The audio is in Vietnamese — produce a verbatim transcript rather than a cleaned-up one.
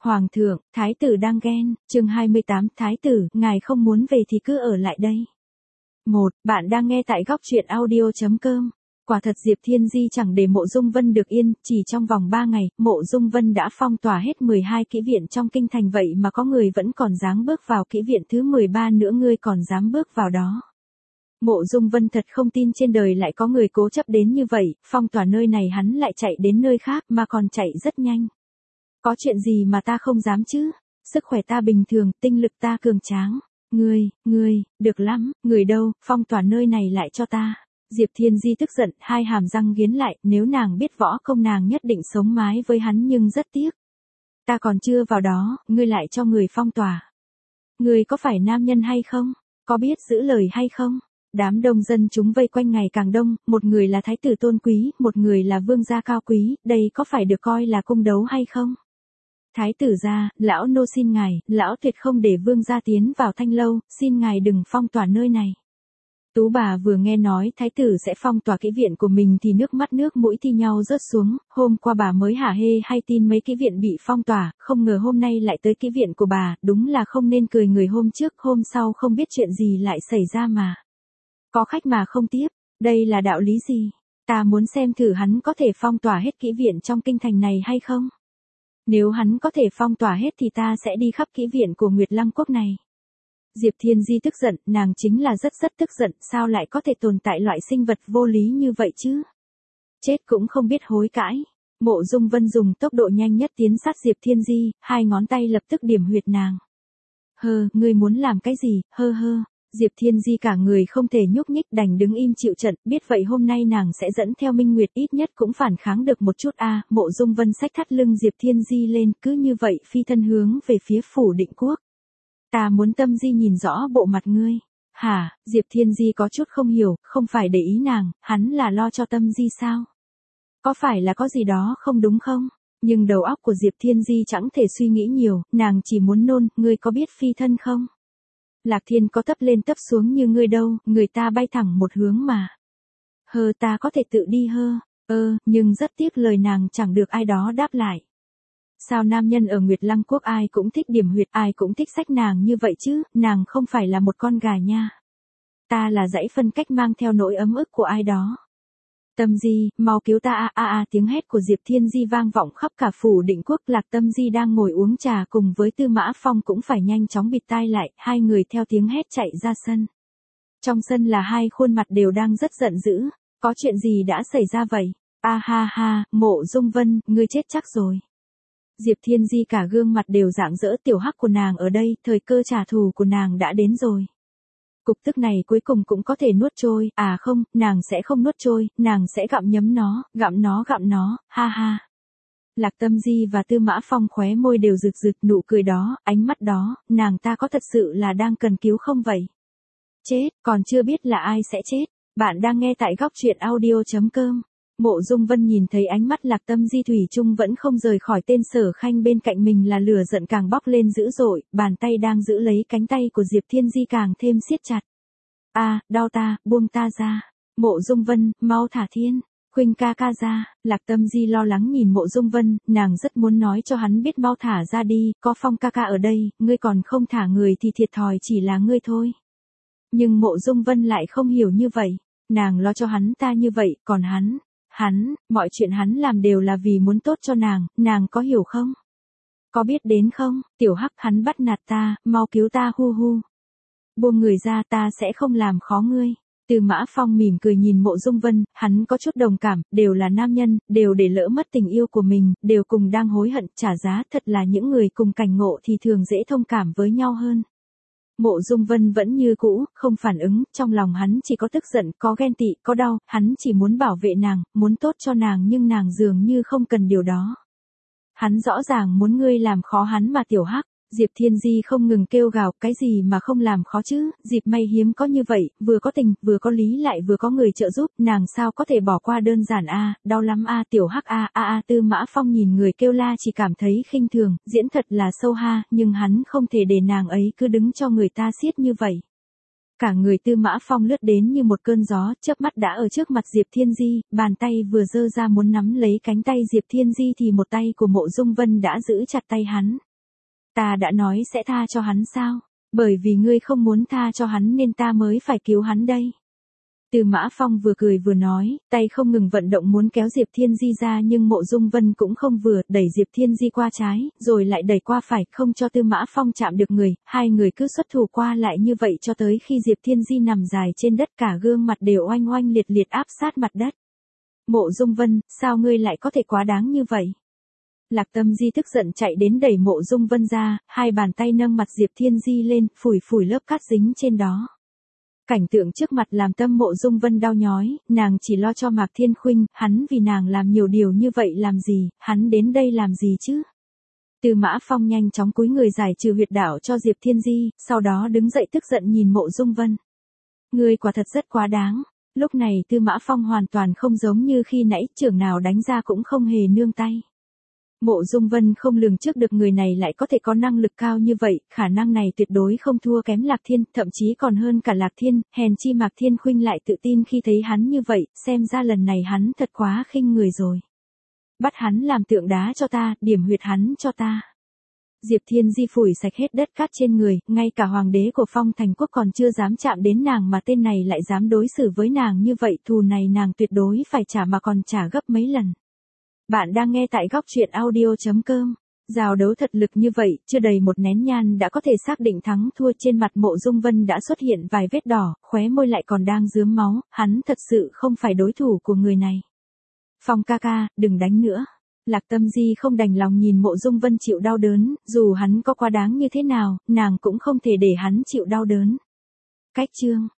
Hoàng thượng, thái tử đang ghen, chương hai mươi tám, thái tử, ngài không muốn về thì cứ ở lại đây. một. Bạn đang nghe tại góc truyện audio chấm com. Quả thật Diệp Thiên Di chẳng để Mộ Dung Vân được yên, chỉ trong vòng ba ngày, Mộ Dung Vân đã phong tỏa hết mười hai kỹ viện trong kinh thành, vậy mà có người vẫn còn dám bước vào kỹ viện thứ mười ba nữa, ngươi còn dám bước vào đó. Mộ Dung Vân thật không tin trên đời lại có người cố chấp đến như vậy, phong tỏa nơi này hắn lại chạy đến nơi khác mà còn chạy rất nhanh. Có chuyện gì mà ta không dám chứ? Sức khỏe ta bình thường, tinh lực ta cường tráng. Ngươi, ngươi, được lắm, người đâu, phong tỏa nơi này lại cho ta. Diệp Thiên Di tức giận, hai hàm răng nghiến lại, nếu nàng biết võ công nàng nhất định sống mái với hắn, nhưng rất tiếc. Ta còn chưa vào đó, ngươi lại cho người phong tỏa. Ngươi có phải nam nhân hay không? Có biết giữ lời hay không? Đám đông dân chúng vây quanh ngày càng đông, một người là thái tử tôn quý, một người là vương gia cao quý, đây có phải được coi là cung đấu hay không? Thái tử gia, lão nô xin ngài, lão tuyệt không để vương gia tiến vào Thanh Lâu, xin ngài đừng phong tỏa nơi này. Tú bà vừa nghe nói thái tử sẽ phong tỏa kỹ viện của mình thì nước mắt nước mũi thi nhau rớt xuống, hôm qua bà mới hả hê hay tin mấy kỹ viện bị phong tỏa, không ngờ hôm nay lại tới kỹ viện của bà, đúng là không nên cười người hôm trước, hôm sau không biết chuyện gì lại xảy ra mà. Có khách mà không tiếp, đây là đạo lý gì? Ta muốn xem thử hắn có thể phong tỏa hết kỹ viện trong kinh thành này hay không? Nếu hắn có thể phong tỏa hết thì ta sẽ đi khắp kỹ viện của Nguyệt Lăng Quốc này. Diệp Thiên Di tức giận, nàng chính là rất rất tức giận, sao lại có thể tồn tại loại sinh vật vô lý như vậy chứ? Chết cũng không biết hối cãi. Mộ Dung Vân dùng tốc độ nhanh nhất tiến sát Diệp Thiên Di, hai ngón tay lập tức điểm huyệt nàng. Hơ, ngươi muốn làm cái gì, hơ hơ. Diệp Thiên Di cả người không thể nhúc nhích, đành đứng im chịu trận, biết vậy hôm nay nàng sẽ dẫn theo Minh Nguyệt, ít nhất cũng phản kháng được một chút a. À, Mộ Dung Vân xách thắt lưng Diệp Thiên Di lên, cứ như vậy phi thân hướng về phía phủ Định Quốc. Ta muốn Tâm Di nhìn rõ bộ mặt ngươi. Hả? Diệp Thiên Di có chút không hiểu, không phải để ý nàng, hắn là lo cho Tâm Di sao? Có phải là có gì đó không đúng không? Nhưng đầu óc của Diệp Thiên Di chẳng thể suy nghĩ nhiều, nàng chỉ muốn nôn, ngươi có biết phi thân không? Lạc Thiên có tấp lên tấp xuống như ngươi đâu, người ta bay thẳng một hướng mà. Hơ, ta có thể tự đi hơ, ơ, nhưng rất tiếc lời nàng chẳng được ai đó đáp lại. Sao nam nhân ở Nguyệt Lăng Quốc ai cũng thích điểm huyệt, ai cũng thích xách nàng như vậy chứ, nàng không phải là một con gà nha. Ta là dãy phân cách mang theo nỗi ấm ức của ai đó. Tâm Di, mau cứu ta a a a, tiếng hét của Diệp Thiên Di vang vọng khắp cả phủ Định Quốc. Lạc Tâm Di đang ngồi uống trà cùng với Tư Mã Phong cũng phải nhanh chóng bịt tai lại, hai người theo tiếng hét chạy ra sân. Trong sân là hai khuôn mặt đều đang rất giận dữ, có chuyện gì đã xảy ra vậy? A ha ha, Mộ Dung Vân, ngươi chết chắc rồi. Diệp Thiên Di cả gương mặt đều rạng rỡ, tiểu hắc của nàng ở đây, thời cơ trả thù của nàng đã đến rồi. Cục tức này cuối cùng cũng có thể nuốt trôi, à không, nàng sẽ không nuốt trôi, nàng sẽ gặm nhấm nó, gặm nó gặm nó, ha ha. Lạc Tâm Di và Tư Mã Phong khóe môi đều rực rực, nụ cười đó, ánh mắt đó, nàng ta có thật sự là đang cần cứu không vậy? Chết, còn chưa biết là ai sẽ chết. Bạn đang nghe tại góc truyện audio chấm com. Mộ Dung Vân nhìn thấy ánh mắt Lạc Tâm Di thủy chung vẫn không rời khỏi tên Sở Khanh bên cạnh mình, là lửa giận càng bốc lên dữ dội, bàn tay đang giữ lấy cánh tay của Diệp Thiên Di càng thêm siết chặt. A, à, đau ta, buông ta ra. Mộ Dung Vân, mau thả Thiên Khuynh ca ca ra. Lạc Tâm Di lo lắng nhìn Mộ Dung Vân, nàng rất muốn nói cho hắn biết mau thả ra đi, có Phong ca ca ở đây, ngươi còn không thả người thì thiệt thòi chỉ là ngươi thôi. Nhưng Mộ Dung Vân lại không hiểu như vậy, nàng lo cho hắn ta như vậy, còn hắn, hắn, mọi chuyện hắn làm đều là vì muốn tốt cho nàng, nàng có hiểu không? Có biết đến không, tiểu hắc, hắn bắt nạt ta, mau cứu ta hu hu. Buông người ra, ta sẽ không làm khó ngươi. Tư Mã Phong mỉm cười nhìn Mộ Dung Vân, hắn có chút đồng cảm, đều là nam nhân, đều để lỡ mất tình yêu của mình, đều cùng đang hối hận, trả giá, thật là những người cùng cảnh ngộ thì thường dễ thông cảm với nhau hơn. Mộ Dung Vân vẫn như cũ, không phản ứng, trong lòng hắn chỉ có tức giận, có ghen tị, có đau, hắn chỉ muốn bảo vệ nàng, muốn tốt cho nàng, nhưng nàng dường như không cần điều đó. Hắn rõ ràng muốn ngươi làm khó hắn mà tiểu hắc. Diệp Thiên Di không ngừng kêu gào, cái gì mà không làm khó chứ, dịp may hiếm có như vậy, vừa có tình, vừa có lý lại vừa có người trợ giúp, nàng sao có thể bỏ qua đơn giản a, à, đau lắm a, à, tiểu hắc a a a. Tư Mã Phong nhìn người kêu la chỉ cảm thấy khinh thường, diễn thật là sâu ha, nhưng hắn không thể để nàng ấy cứ đứng cho người ta siết như vậy. Cả người Tư Mã Phong lướt đến như một cơn gió, chớp mắt đã ở trước mặt Diệp Thiên Di, bàn tay vừa giơ ra muốn nắm lấy cánh tay Diệp Thiên Di thì một tay của Mộ Dung Vân đã giữ chặt tay hắn. Ta đã nói sẽ tha cho hắn sao? Bởi vì ngươi không muốn tha cho hắn nên ta mới phải cứu hắn đây. Tư Mã Phong vừa cười vừa nói, tay không ngừng vận động muốn kéo Diệp Thiên Di ra nhưng Mộ Dung Vân cũng không vừa, đẩy Diệp Thiên Di qua trái, rồi lại đẩy qua phải, không cho Tư Mã Phong chạm được người, hai người cứ xuất thủ qua lại như vậy cho tới khi Diệp Thiên Di nằm dài trên đất cả gương mặt đều oanh oanh liệt liệt áp sát mặt đất. Mộ Dung Vân, sao ngươi lại có thể quá đáng như vậy? Lạc Tâm Di tức giận chạy đến đẩy Mộ Dung Vân ra, hai bàn tay nâng mặt Diệp Thiên Di lên, phủi phủi lớp cát dính trên đó. Cảnh tượng trước mặt làm tâm Mộ Dung Vân đau nhói, nàng chỉ lo cho Mạc Thiên Khuynh, hắn vì nàng làm nhiều điều như vậy làm gì, hắn đến đây làm gì chứ? Tư Mã Phong nhanh chóng cúi người giải trừ huyệt đạo cho Diệp Thiên Di, sau đó đứng dậy tức giận nhìn Mộ Dung Vân. Ngươi quả thật rất quá đáng. Lúc này Tư Mã Phong hoàn toàn không giống như khi nãy, trưởng nào đánh ra cũng không hề nương tay. Mộ Dung Vân không lường trước được người này lại có thể có năng lực cao như vậy, khả năng này tuyệt đối không thua kém Lạc Thiên, thậm chí còn hơn cả Lạc Thiên, hèn chi Mạc Thiên Khuynh lại tự tin khi thấy hắn như vậy, xem ra lần này hắn thật quá khinh người rồi. Bắt hắn làm tượng đá cho ta, điểm huyệt hắn cho ta. Diệp Thiên Di phủi sạch hết đất cát trên người, ngay cả hoàng đế của Phong Thành Quốc còn chưa dám chạm đến nàng mà tên này lại dám đối xử với nàng như vậy, thù này nàng tuyệt đối phải trả mà còn trả gấp mấy lần. Bạn đang nghe tại góc truyện audio chấm com. Giao đấu thật lực như vậy, chưa đầy một nén nhang đã có thể xác định thắng thua. Trên mặt Mộ Dung Vân đã xuất hiện vài vết đỏ, khóe môi lại còn đang rướm máu, hắn thật sự không phải đối thủ của người này. Phong ca ca, đừng đánh nữa. Lạc Tâm Di không đành lòng nhìn Mộ Dung Vân chịu đau đớn, dù hắn có quá đáng như thế nào, nàng cũng không thể để hắn chịu đau đớn. Cách chương